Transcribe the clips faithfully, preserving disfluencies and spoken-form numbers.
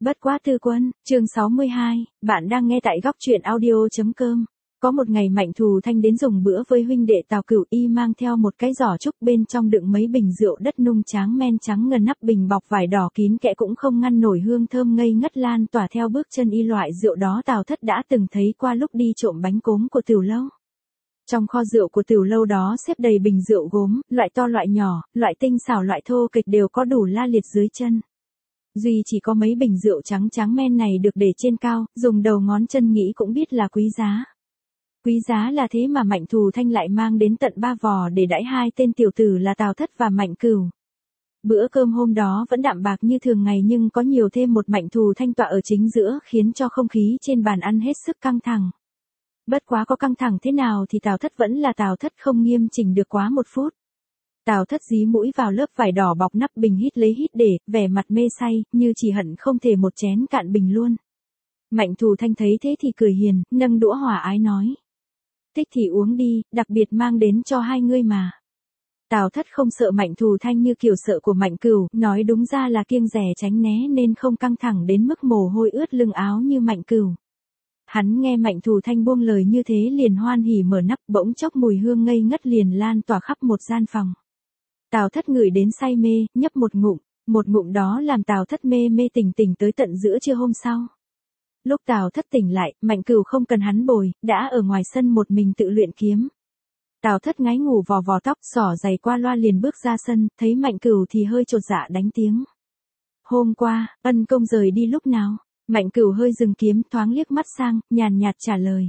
Bất quá tư quân, chương sáu mươi hai, bạn đang nghe tại góc truyện audio.com. Có một ngày Mạnh Thù Thanh đến dùng bữa với huynh đệ Tào Cửu Y, mang theo một cái giỏ trúc bên trong đựng mấy bình rượu đất nung tráng men trắng ngần, nắp bình bọc vải đỏ kín kẽ cũng không ngăn nổi hương thơm ngây ngất lan tỏa theo bước chân y. Loại rượu đó Tào Thất đã từng thấy qua lúc đi trộm bánh cốm của tiểu lâu. Trong kho rượu của tiểu lâu đó xếp đầy bình rượu gốm, loại to loại nhỏ, loại tinh xảo loại thô kịch đều có đủ la liệt dưới chân. Duy chỉ có mấy bình rượu trắng tráng men này được để trên cao, dùng đầu ngón chân nghĩ cũng biết là quý giá. Quý giá là thế mà Mạnh Thù Thanh lại mang đến tận ba vò để đãi hai tên tiểu tử là Tào Thất và Mạnh Cửu. Bữa cơm hôm đó vẫn đạm bạc như thường ngày, nhưng có nhiều thêm một Mạnh Thù Thanh tọa ở chính giữa, khiến cho không khí trên bàn ăn hết sức căng thẳng. Bất quá có căng thẳng thế nào thì Tào Thất vẫn là Tào Thất, không nghiêm chỉnh được quá một phút. Tào Thất dí mũi vào lớp vải đỏ bọc nắp bình, hít lấy hít để, vẻ mặt mê say, như chỉ hận không thể một chén cạn bình luôn. Mạnh Thù Thanh thấy thế thì cười hiền, nâng đũa hòa ái nói: thích thì uống đi, đặc biệt mang đến cho hai ngươi mà. Tào Thất không sợ Mạnh Thù Thanh như kiểu sợ của Mạnh Cửu, nói đúng ra là kiêng dè tránh né nên không căng thẳng đến mức mồ hôi ướt lưng áo như Mạnh Cửu. Hắn nghe Mạnh Thù Thanh buông lời như thế liền hoan hỉ mở nắp, bỗng chốc mùi hương ngây ngất liền lan tỏa khắp một gian phòng. Tào Thất ngửi đến say mê, nhấp một ngụm, một ngụm đó làm Tào Thất mê mê tỉnh tỉnh tới tận giữa trưa hôm sau. Lúc Tào Thất tỉnh lại, Mạnh Cửu không cần hắn bồi, đã ở ngoài sân một mình tự luyện kiếm. Tào Thất ngái ngủ vò vò tóc, xỏ giày qua loa liền bước ra sân, thấy Mạnh Cửu thì hơi chột dạ đánh tiếng: hôm qua, Ân công rời đi lúc nào? Mạnh Cửu hơi dừng kiếm, thoáng liếc mắt sang, nhàn nhạt trả lời: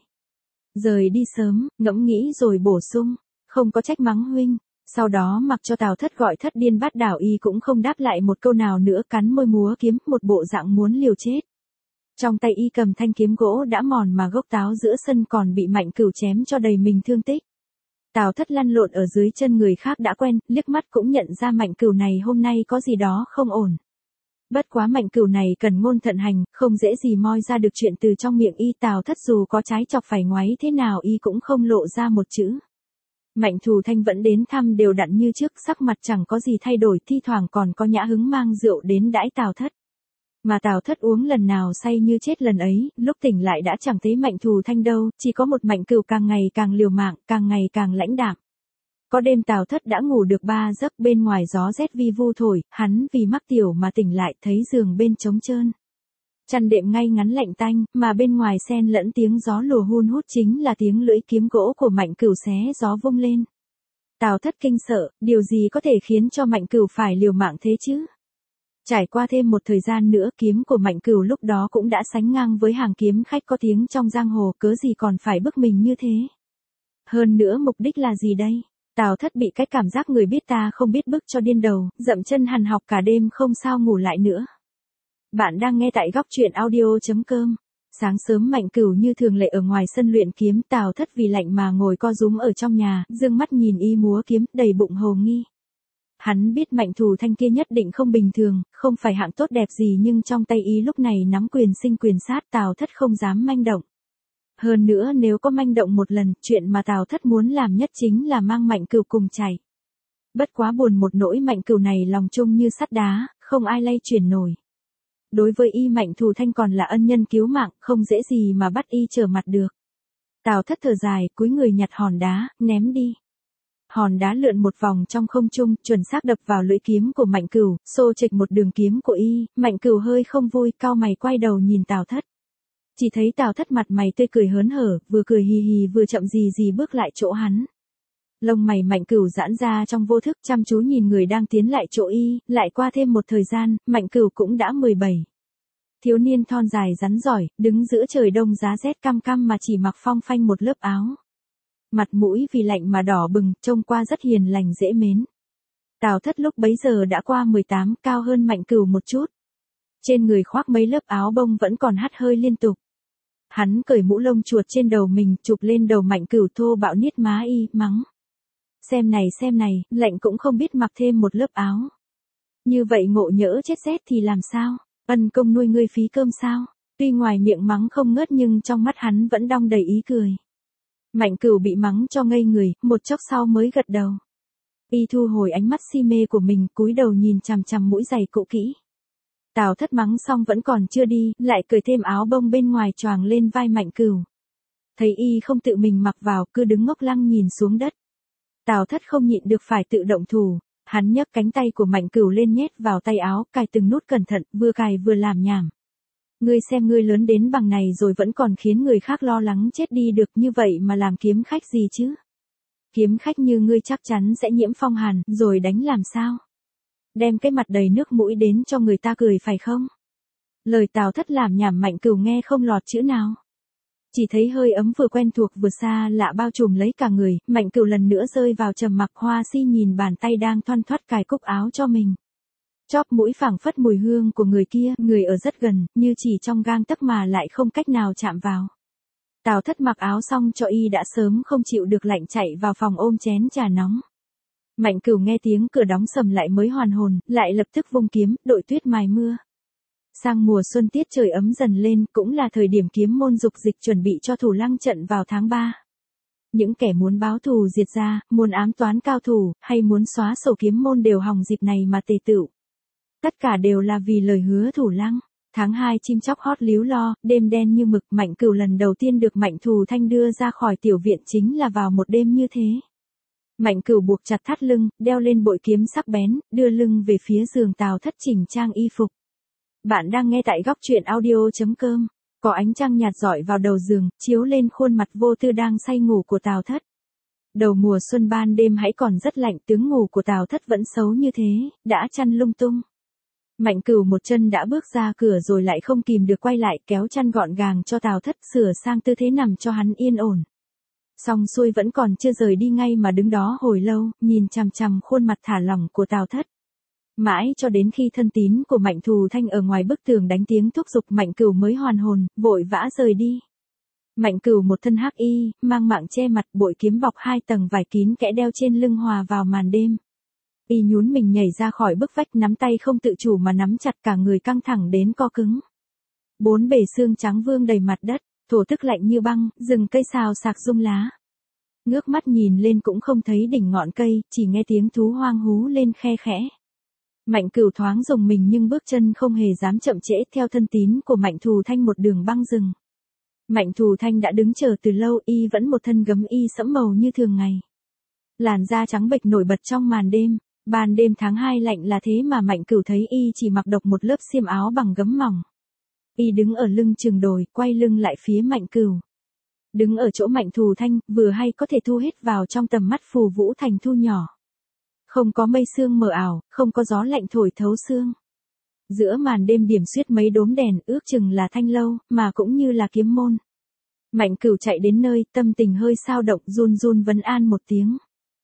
rời đi sớm. Ngẫm nghĩ rồi bổ sung: không có trách mắng huynh. Sau đó mặc cho Tào Thất gọi thất điên bát đảo, y cũng không đáp lại một câu nào nữa, cắn môi múa kiếm, một bộ dạng muốn liều chết. Trong tay y cầm thanh kiếm gỗ đã mòn mà gốc táo giữa sân còn bị Mạnh Cửu chém cho đầy mình thương tích. Tào Thất lăn lộn ở dưới chân người khác đã quen, liếc mắt cũng nhận ra Mạnh Cửu này hôm nay có gì đó không ổn. Bất quá Mạnh Cửu này cần ngôn thận hành, không dễ gì moi ra được chuyện từ trong miệng y. Tào Thất dù có trái chọc phải ngoáy thế nào y cũng không lộ ra một chữ. Mạnh Thù Thanh vẫn đến thăm đều đặn như trước, sắc mặt chẳng có gì thay đổi, thi thoảng còn có nhã hứng mang rượu đến đãi Tào Thất. Mà Tào Thất uống lần nào say như chết lần ấy, lúc tỉnh lại đã chẳng thấy Mạnh Thù Thanh đâu, chỉ có một Mạnh Cửu càng ngày càng liều mạng, càng ngày càng lãnh đạm. Có đêm Tào Thất đã ngủ được ba giấc, bên ngoài gió rét vi vu thổi, hắn vì mắc tiểu mà tỉnh lại thấy giường bên trống trơn. Chăn đệm ngay ngắn lạnh tanh, mà bên ngoài xen lẫn tiếng gió lùa hun hút chính là tiếng lưỡi kiếm gỗ của Mạnh Cửu xé gió vung lên. Tào Thất kinh sợ, điều gì có thể khiến cho Mạnh Cửu phải liều mạng thế chứ? Trải qua thêm một thời gian nữa, kiếm của Mạnh Cửu lúc đó cũng đã sánh ngang với hàng kiếm khách có tiếng trong giang hồ, cớ gì còn phải bức mình như thế? Hơn nữa mục đích là gì đây? Tào Thất bị cái cảm giác người biết ta không biết bức cho điên đầu, dậm chân hằn học cả đêm không sao ngủ lại nữa. Bạn đang nghe tại góc truyện audio.com. Sáng sớm Mạnh Cửu như thường lệ ở ngoài sân luyện kiếm, Tào Thất vì lạnh mà ngồi co rúm ở trong nhà, dương mắt nhìn y múa kiếm, đầy bụng hồ nghi. Hắn biết Mạnh Thù Thanh kia nhất định không bình thường, không phải hạng tốt đẹp gì, nhưng trong tay y lúc này nắm quyền sinh quyền sát, Tào Thất không dám manh động. Hơn nữa nếu có manh động một lần, chuyện mà Tào Thất muốn làm nhất chính là mang Mạnh Cửu cùng chạy. Bất quá buồn một nỗi Mạnh Cửu này lòng trung như sắt đá, không ai lay chuyển nổi. Đối với y Mạnh Thù Thanh còn là ân nhân cứu mạng, không dễ gì mà bắt y trở mặt được. Tào Thất thở dài, cúi người nhặt hòn đá, ném đi. Hòn đá lượn một vòng trong không trung, chuẩn xác đập vào lưỡi kiếm của Mạnh Cửu, xô chệch một đường kiếm của y. Mạnh Cửu hơi không vui, cau mày quay đầu nhìn Tào Thất. Chỉ thấy Tào Thất mặt mày tươi cười hớn hở, vừa cười hì hì vừa chậm gì gì bước lại chỗ hắn. Lông mày Mạnh Cửu giãn ra trong vô thức, chăm chú nhìn người đang tiến lại chỗ y. Lại qua thêm một thời gian, Mạnh Cửu cũng đã mười bảy. Thiếu niên thon dài rắn giỏi, đứng giữa trời đông giá rét căm căm mà chỉ mặc phong phanh một lớp áo. Mặt mũi vì lạnh mà đỏ bừng, trông qua rất hiền lành dễ mến. Tào Thất lúc bấy giờ đã qua mười tám, cao hơn Mạnh Cửu một chút. Trên người khoác mấy lớp áo bông vẫn còn hắt hơi liên tục. Hắn cởi mũ lông chuột trên đầu mình, chụp lên đầu Mạnh Cửu thô bạo niết má y, mắng: xem này xem này, lạnh cũng không biết mặc thêm một lớp áo. Như vậy ngộ nhỡ chết rét thì làm sao? Ân công nuôi ngươi phí cơm sao? Tuy ngoài miệng mắng không ngớt nhưng trong mắt hắn vẫn đong đầy ý cười. Mạnh Cửu bị mắng cho ngây người, một chốc sau mới gật đầu. Y thu hồi ánh mắt si mê của mình, cúi đầu nhìn chằm chằm mũi giày cũ kỹ. Tào Thất mắng xong vẫn còn chưa đi, lại cởi thêm áo bông bên ngoài choàng lên vai Mạnh Cửu. Thấy y không tự mình mặc vào, cứ đứng ngốc lăng nhìn xuống đất. Tào Thất không nhịn được phải tự động thủ, hắn nhấc cánh tay của Mạnh Cửu lên nhét vào tay áo, cài từng nút cẩn thận, vừa cài vừa làm nhảm. Ngươi xem ngươi lớn đến bằng này rồi vẫn còn khiến người khác lo lắng chết đi được, như vậy mà làm kiếm khách gì chứ? Kiếm khách như ngươi chắc chắn sẽ nhiễm phong hàn, rồi đánh làm sao? Đem cái mặt đầy nước mũi đến cho người ta cười phải không? Lời Tào Thất làm nhảm Mạnh Cửu nghe không lọt chữ nào. Chỉ thấy hơi ấm vừa quen thuộc vừa xa lạ bao trùm lấy cả người, Mạnh Cửu lần nữa rơi vào trầm mặc. Hoa Si nhìn bàn tay đang thoăn thoắt cài cúc áo cho mình. Chóp mũi phảng phất mùi hương của người kia, người ở rất gần, như chỉ trong gang tấc mà lại không cách nào chạm vào. Tào Thất mặc áo xong cho y đã sớm không chịu được lạnh chạy vào phòng ôm chén trà nóng. Mạnh Cửu nghe tiếng cửa đóng sầm lại mới hoàn hồn, lại lập tức vung kiếm, đội tuyết mài mưa. Sang mùa xuân tiết trời ấm dần lên, cũng là thời điểm kiếm môn dục dịch chuẩn bị cho thủ lăng trận vào tháng ba. Những kẻ muốn báo thù diệt ra, muốn ám toán cao thủ, hay muốn xóa sổ kiếm môn đều hòng dịp này mà tề tựu. Tất cả đều là vì lời hứa thủ lăng. Tháng hai chim chóc hót líu lo, đêm đen như mực. Mạnh Cửu lần đầu tiên được Mạnh Thù Thanh đưa ra khỏi tiểu viện chính là vào một đêm như thế. Mạnh Cửu buộc chặt thắt lưng, đeo lên bội kiếm sắc bén, đưa lưng về phía giường Tào Thất chỉnh trang y phục. Bạn đang nghe tại góc truyện audio chấm com. Có ánh trăng nhạt rọi vào đầu giường, chiếu lên khuôn mặt vô tư đang say ngủ của Tào Thất. Đầu mùa xuân ban đêm hãy còn rất lạnh, tướng ngủ của Tào Thất vẫn xấu như thế, đã chăn lung tung. Mạnh Cửu một chân đã bước ra cửa rồi lại không kìm được quay lại, kéo chăn gọn gàng cho Tào Thất, sửa sang tư thế nằm cho hắn yên ổn. Xong xuôi vẫn còn chưa rời đi ngay mà đứng đó hồi lâu, nhìn chằm chằm khuôn mặt thả lỏng của Tào Thất. Mãi cho đến khi thân tín của Mạnh Thù Thanh ở ngoài bức tường đánh tiếng thúc giục, Mạnh Cửu mới hoàn hồn, vội vã rời đi. Mạnh Cửu một thân hắc y, mang mạng che mặt, bội kiếm bọc hai tầng vải kín kẽ đeo trên lưng hòa vào màn đêm. Y nhún mình nhảy ra khỏi bức vách, nắm tay không tự chủ mà nắm chặt, cả người căng thẳng đến co cứng. Bốn bề xương trắng vương đầy mặt đất, thổ tức lạnh như băng, rừng cây xào xạc rung lá. Ngước mắt nhìn lên cũng không thấy đỉnh ngọn cây, chỉ nghe tiếng thú hoang hú lên khe khẽ. Mạnh Cửu thoáng rùng mình nhưng bước chân không hề dám chậm trễ, theo thân tín của Mạnh Thù Thanh một đường băng rừng. Mạnh Thù Thanh đã đứng chờ từ lâu, y vẫn một thân gấm y sẫm màu như thường ngày. Làn da trắng bệch nổi bật trong màn đêm. Ban đêm tháng hai lạnh là thế mà Mạnh Cửu thấy y chỉ mặc độc một lớp xiêm áo bằng gấm mỏng. Y đứng ở lưng chừng đồi, quay lưng lại phía Mạnh Cửu. Đứng ở chỗ Mạnh Thù Thanh, vừa hay có thể thu hết vào trong tầm mắt Phù Vũ Thành thu nhỏ. Không có mây sương mờ ảo, không có gió lạnh thổi thấu xương. Giữa màn đêm điểm xuyết mấy đốm đèn, ước chừng là Thanh Lâu, mà cũng như là kiếm môn. Mạnh Cửu chạy đến nơi, tâm tình hơi xao động, run run vấn an một tiếng.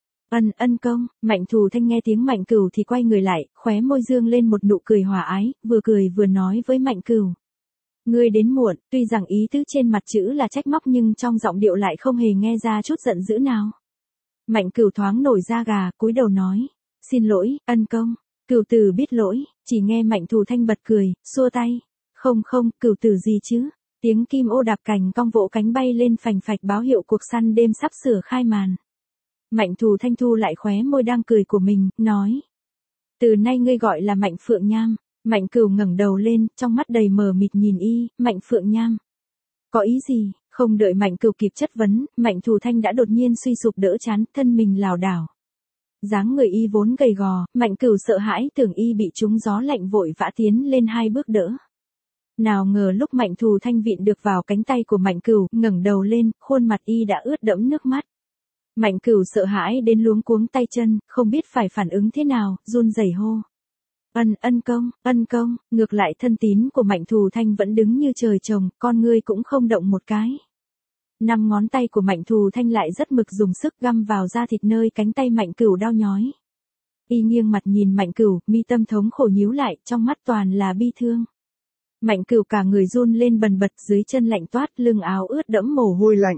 Ân ân công. Mạnh Thù Thanh nghe tiếng Mạnh Cửu thì quay người lại, khóe môi dương lên một nụ cười hòa ái, vừa cười vừa nói với Mạnh Cửu. Ngươi đến muộn, tuy rằng ý tứ trên mặt chữ là trách móc nhưng trong giọng điệu lại không hề nghe ra chút giận dữ nào. Mạnh Cửu thoáng nổi da gà, cúi đầu nói. Xin lỗi, ân công. Cửu tử biết lỗi. Chỉ nghe Mạnh Thù Thanh bật cười, xua tay. Không không, cửu tử gì chứ. Tiếng kim ô đạp cành cong vỗ cánh bay lên phành phạch báo hiệu cuộc săn đêm sắp sửa khai màn. Mạnh Thù Thanh thu lại khóe môi đang cười của mình, nói. Từ nay ngươi gọi là Mạnh Phượng Nham. Mạnh Cửu ngẩng đầu lên, trong mắt đầy mờ mịt nhìn y, Mạnh Phượng Nham. Có ý gì? Không đợi Mạnh Cửu kịp chất vấn, Mạnh Thù Thanh đã đột nhiên suy sụp đỡ chán, thân mình lảo đảo. Dáng người y vốn gầy gò, Mạnh Cửu sợ hãi tưởng y bị trúng gió lạnh vội vã tiến lên hai bước đỡ. Nào ngờ lúc Mạnh Thù Thanh vịn được vào cánh tay của Mạnh Cửu, ngẩng đầu lên, khuôn mặt y đã ướt đẫm nước mắt. Mạnh Cửu sợ hãi đến luống cuống tay chân, không biết phải phản ứng thế nào, run rẩy hô. Ân ân công, ân công. Ngược lại thân tín của Mạnh Thù Thanh vẫn đứng như trời trồng, con ngươi cũng không động một cái. Năm ngón tay của Mạnh Thù Thanh lại rất mực dùng sức găm vào da thịt nơi cánh tay Mạnh Cửu đau nhói. Y nghiêng mặt nhìn Mạnh Cửu, mi tâm thống khổ nhíu lại, trong mắt toàn là bi thương. Mạnh Cửu cả người run lên bần bật, dưới chân lạnh toát, lưng áo ướt đẫm mồ hôi lạnh.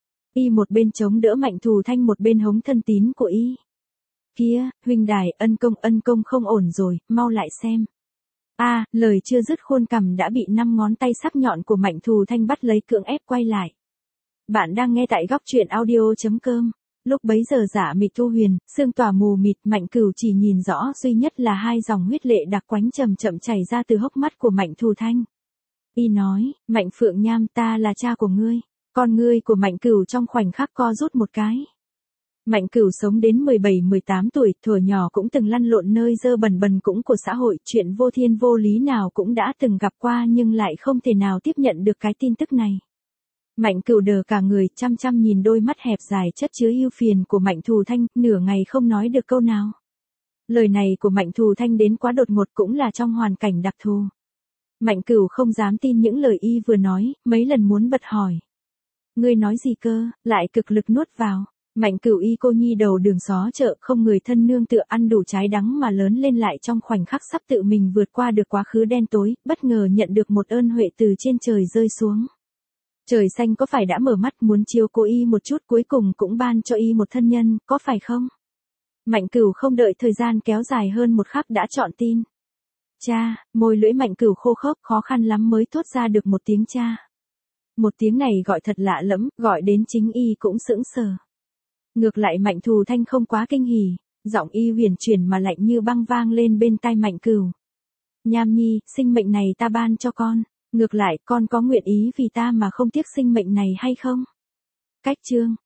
Y một bên chống đỡ Mạnh Thù Thanh một bên hống thân tín của y. Kia, huynh đài, ân công ân công không ổn rồi, mau lại xem. A, à, lời chưa dứt khuôn cằm đã bị năm ngón tay sắc nhọn của Mạnh Thù Thanh bắt lấy cưỡng ép quay lại. Bạn đang nghe tại góc truyện audio chấm com. Lúc bấy giờ Dạ Mịch Thu Huyền, sương tỏa mù mịt, Mạnh Cửu chỉ nhìn rõ duy nhất là hai dòng huyết lệ đặc quánh chậm chậm chảy ra từ hốc mắt của Mạnh Thù Thanh. Y nói, Mạnh Phượng Nham, ta là cha của ngươi. Con ngươi của Mạnh Cửu trong khoảnh khắc co rút một cái. Mạnh Cửu sống đến mười bảy mười tám tuổi, thuở nhỏ cũng từng lăn lộn nơi dơ bẩn bẩn cũng của xã hội, chuyện vô thiên vô lý nào cũng đã từng gặp qua nhưng lại không thể nào tiếp nhận được cái tin tức này. Mạnh Cửu đờ cả người, chăm chăm nhìn đôi mắt hẹp dài chất chứa ưu phiền của Mạnh Thù Thanh, nửa ngày không nói được câu nào. Lời này của Mạnh Thù Thanh đến quá đột ngột, cũng là trong hoàn cảnh đặc thù. Mạnh Cửu không dám tin những lời y vừa nói, mấy lần muốn bật hỏi. Ngươi nói gì cơ, lại cực lực nuốt vào. Mạnh Cửu y cô nhi đầu đường xó chợ, không người thân nương tựa, ăn đủ trái đắng mà lớn lên, lại trong khoảnh khắc sắp tự mình vượt qua được quá khứ đen tối, bất ngờ nhận được một ơn huệ từ trên trời rơi xuống. Trời xanh có phải đã mở mắt muốn chiếu cố y một chút, cuối cùng cũng ban cho y một thân nhân, có phải không? Mạnh Cửu không đợi thời gian kéo dài hơn một khắc đã chọn tin. Cha, môi lưỡi Mạnh Cửu khô khốc, khó khăn lắm mới thốt ra được một tiếng cha. Một tiếng này gọi thật lạ lẫm, gọi đến chính y cũng sững sờ. Ngược lại Mạnh Thù Thanh không quá kinh hỉ, giọng y huyền chuyển mà lạnh như băng vang lên bên tai Mạnh Cửu. Nham nhi, sinh mệnh này ta ban cho con, ngược lại con có nguyện ý vì ta mà không tiếc sinh mệnh này hay không? Cách chương